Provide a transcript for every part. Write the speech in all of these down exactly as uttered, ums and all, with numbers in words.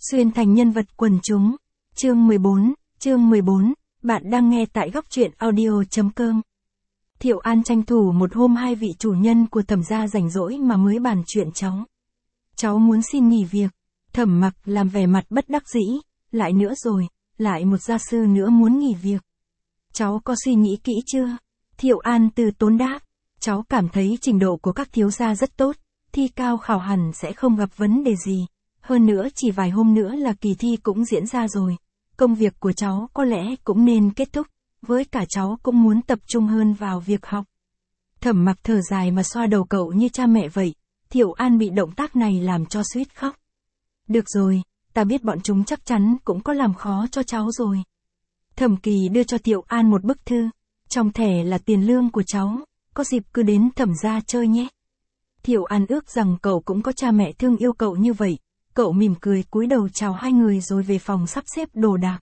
Xuyên thành nhân vật quần chúng. Chương mười bốn, chương mười bốn, bạn đang nghe tại góc truyện audio.com. Thiệu An tranh thủ một hôm hai vị chủ nhân của Thẩm gia rảnh rỗi mà mới bàn chuyện cháu. Cháu muốn xin nghỉ việc. Thẩm Mặc làm vẻ mặt bất đắc dĩ, lại nữa rồi, lại một gia sư nữa muốn nghỉ việc. Cháu có suy nghĩ kỹ chưa? Thiệu An từ tốn đáp, cháu cảm thấy trình độ của các thiếu gia rất tốt, thi cao khảo hẳn sẽ không gặp vấn đề gì. Hơn nữa chỉ vài hôm nữa là kỳ thi cũng diễn ra rồi. Công việc của cháu có lẽ cũng nên kết thúc, với cả cháu cũng muốn tập trung hơn vào việc học. Thẩm Mặc thở dài mà xoa đầu cậu như cha mẹ vậy. Thiệu An bị động tác này làm cho suýt khóc. Được rồi, ta biết bọn chúng chắc chắn cũng có làm khó cho cháu rồi. Thẩm Kỳ đưa cho Thiệu An một bức thư. Trong thẻ là tiền lương của cháu, có dịp cứ đến Thẩm gia chơi nhé. Thiệu An ước rằng cậu cũng có cha mẹ thương yêu cậu như vậy. Cậu mỉm cười cúi đầu chào hai người rồi về phòng sắp xếp đồ đạc.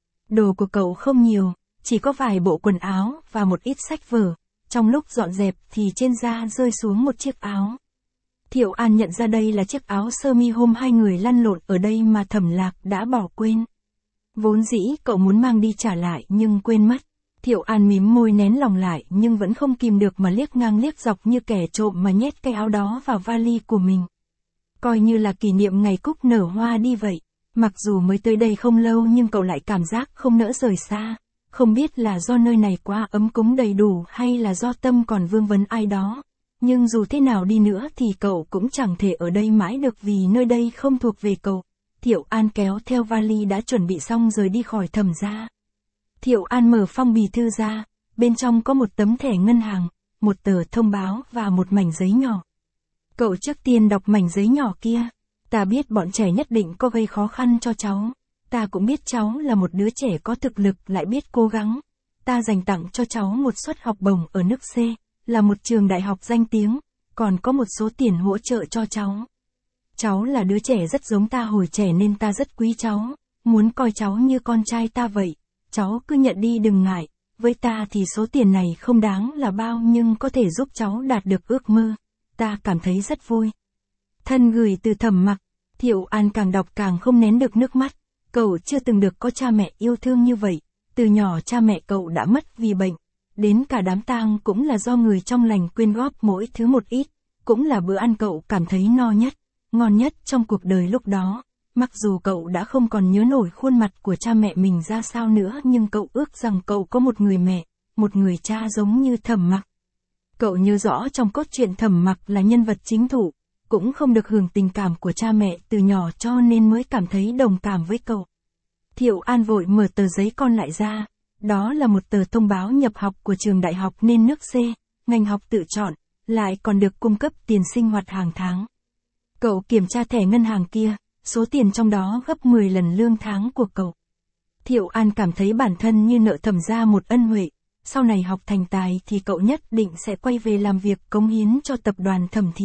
Đồ của cậu không nhiều, chỉ có vài bộ quần áo và một ít sách vở. Trong lúc dọn dẹp thì trên da rơi xuống một chiếc áo. Thiệu An nhận ra đây là chiếc áo sơ mi hôm hai người lăn lộn ở đây mà Thẩm Lạc đã bỏ quên. Vốn dĩ cậu muốn mang đi trả lại nhưng quên mất. Thiệu An mím môi nén lòng lại nhưng vẫn không kìm được mà liếc ngang liếc dọc như kẻ trộm mà nhét cái áo đó vào vali của mình. Coi như là kỷ niệm ngày cúc nở hoa đi vậy. Mặc dù mới tới đây không lâu nhưng cậu lại cảm giác không nỡ rời xa. Không biết là do nơi này quá ấm cúng đầy đủ hay là do tâm còn vương vấn ai đó. Nhưng dù thế nào đi nữa thì cậu cũng chẳng thể ở đây mãi được vì nơi đây không thuộc về cậu. Thiệu An kéo theo vali đã chuẩn bị xong rời đi khỏi Thẩm gia. Thiệu An mở phong bì thư ra, bên trong có một tấm thẻ ngân hàng, một tờ thông báo và một mảnh giấy nhỏ. Cậu trước tiên đọc mảnh giấy nhỏ kia. Ta biết bọn trẻ nhất định có gây khó khăn cho cháu. Ta cũng biết cháu là một đứa trẻ có thực lực lại biết cố gắng. Ta dành tặng cho cháu một suất học bổng ở nước C, là một trường đại học danh tiếng, còn có một số tiền hỗ trợ cho cháu. Cháu là đứa trẻ rất giống ta hồi trẻ nên ta rất quý cháu, muốn coi cháu như con trai ta vậy. Cháu cứ nhận đi đừng ngại, với ta thì số tiền này không đáng là bao nhưng có thể giúp cháu đạt được ước mơ. Ta cảm thấy rất vui. Thân gửi từ Thẩm Mặc. Thiệu An càng đọc càng không nén được nước mắt. Cậu chưa từng được có cha mẹ yêu thương như vậy. Từ nhỏ cha mẹ cậu đã mất vì bệnh. Đến cả đám tang cũng là do người trong lành quyên góp mỗi thứ một ít. Cũng là bữa ăn cậu cảm thấy no nhất, ngon nhất trong cuộc đời lúc đó. Mặc dù cậu đã không còn nhớ nổi khuôn mặt của cha mẹ mình ra sao nữa nhưng cậu ước rằng cậu có một người mẹ, một người cha giống như Thẩm Mặc. Cậu nhớ rõ trong cốt truyện Thẩm Mặc là nhân vật chính thủ, cũng không được hưởng tình cảm của cha mẹ từ nhỏ cho nên mới cảm thấy đồng cảm với cậu. Thiệu An vội mở tờ giấy con lại ra, đó là một tờ thông báo nhập học của trường đại học nên nước C, ngành học tự chọn, lại còn được cung cấp tiền sinh hoạt hàng tháng. Cậu kiểm tra thẻ ngân hàng kia, số tiền trong đó gấp mười lần lương tháng của cậu. Thiệu An cảm thấy bản thân như nợ Thẩm gia một ân huệ. Sau này học thành tài thì cậu nhất định sẽ quay về làm việc cống hiến cho tập đoàn Thẩm thị.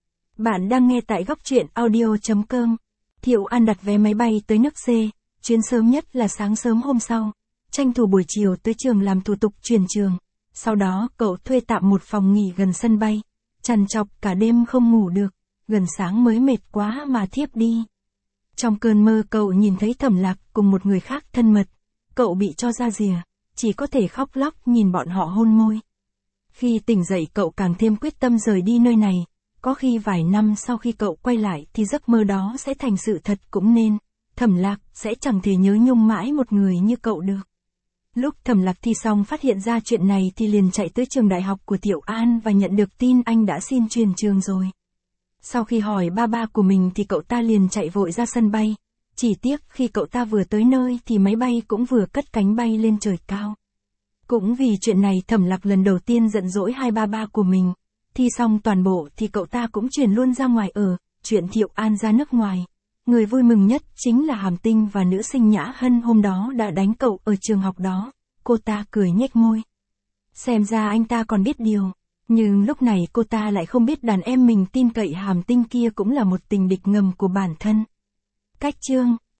Bạn đang nghe tại góc truyện audio.com. Thiệu An đặt vé máy bay tới nước C, chuyến sớm nhất là sáng sớm hôm sau. Tranh thủ buổi chiều tới trường làm thủ tục chuyển trường. Sau đó cậu thuê tạm một phòng nghỉ gần sân bay. Trằn trọc cả đêm không ngủ được, gần sáng mới mệt quá mà thiếp đi. Trong cơn mơ cậu nhìn thấy Thẩm Lạc cùng một người khác thân mật. Cậu bị cho ra rìa. Chỉ có thể khóc lóc nhìn bọn họ hôn môi. Khi tỉnh dậy cậu càng thêm quyết tâm rời đi nơi này. Có khi vài năm sau khi cậu quay lại thì giấc mơ đó sẽ thành sự thật cũng nên. Thẩm Lạc sẽ chẳng thể nhớ nhung mãi một người như cậu được. Lúc Thẩm Lạc thi xong phát hiện ra chuyện này thì liền chạy tới trường đại học của Thiệu An và nhận được tin anh đã xin chuyển trường rồi. Sau khi hỏi ba ba của mình thì cậu ta liền chạy vội ra sân bay. Chỉ tiếc khi cậu ta vừa tới nơi thì máy bay cũng vừa cất cánh bay lên trời cao. Cũng vì chuyện này Thẩm Lạc lần đầu tiên giận dỗi hai ba ba của mình. Thi xong toàn bộ thì cậu ta cũng chuyển luôn ra ngoài ở, chuyện Thiệu An ra nước ngoài. Người vui mừng nhất chính là Hàm Tinh và nữ sinh Nhã Hân hôm đó đã đánh cậu ở trường học đó. Cô ta cười nhếch môi. Xem ra anh ta còn biết điều. Nhưng lúc này cô ta lại không biết đàn em mình tin cậy Hàm Tinh kia cũng là một tình địch ngầm của bản thân. Cách chương